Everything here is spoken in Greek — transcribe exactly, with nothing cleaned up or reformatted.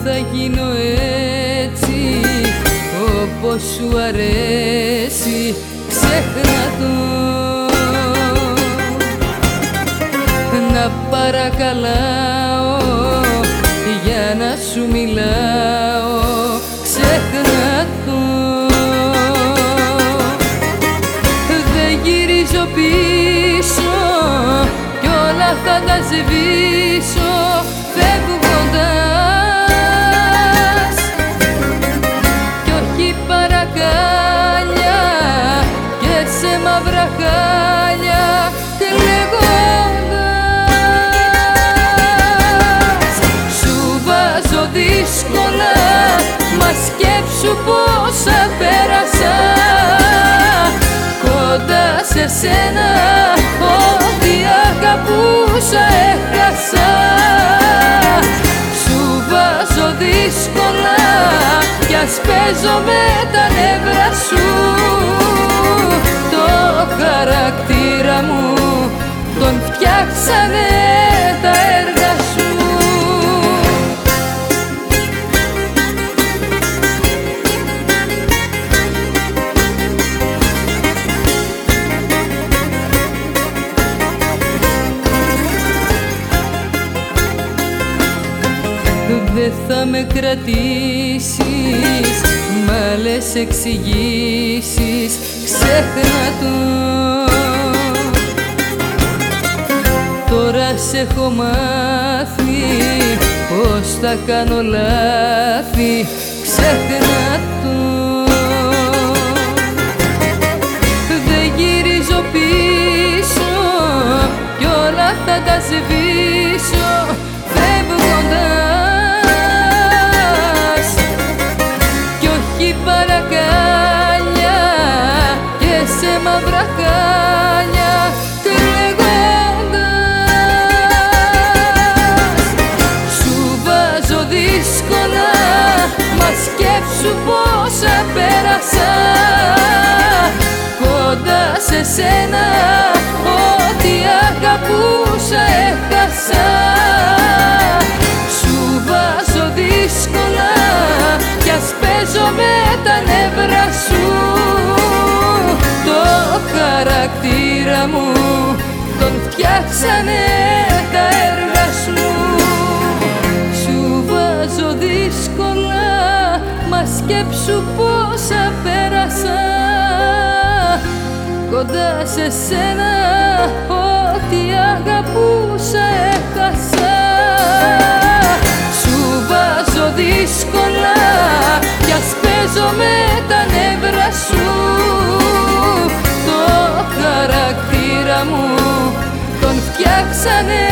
θα γίνω έτσι όπως σου αρέσει, ξέχνα το. Να παρακαλάω για να σου μιλάω, ξέχνα το. Δεν γυρίζω πίσω κι όλα θα τα σβήσω φεύγοντας, κι όχι παρακάλια και σε μαύρα χάλια κλαίγοντας. Σου βάζω δύσκολα, μα σκέψου πόσα πέρασα κοντά σε σένα, ό,τι αγαπούσα έχασα. Σου βάζω δύσκολα κι ας παίζω με τα νεύρα σου. Το χαρακτήρα μου τον φτιάξανε τα έργα σου. Δεν θα με κρατήσεις μ' άλλες εξηγήσεις, ξέχνα το. Τώρα σε έχω μάθει πως θα κάνω λάθη, ξέχνα το. Δεν γυρίζω πίσω κι όλα θα τα σβήσω φεύγοντας, κι όχι παρακάλια και σε μαύρα χάλια κλαίγοντας. Σου βάζω δύσκολα, μα σκέψου πόσα πέρασα κοντά σε σένα, ό,τι αγαπούσα έχασα. Σου βάζω δύσκολα κι ας παίζω με τα νεύρα σου. Το χαρακτήρα μου τον φτιάξανε τα έργα σου. Σου βάζω δύσκολα, μα σκέψου πόσα πέρασα κοντά σε σένα, ό,τι αγαπούσα έχασα. Σου βάζω δύσκολα κι ας παίζω με τα νεύρα σου. Το χαρακτήρα μου τον φτιάξανε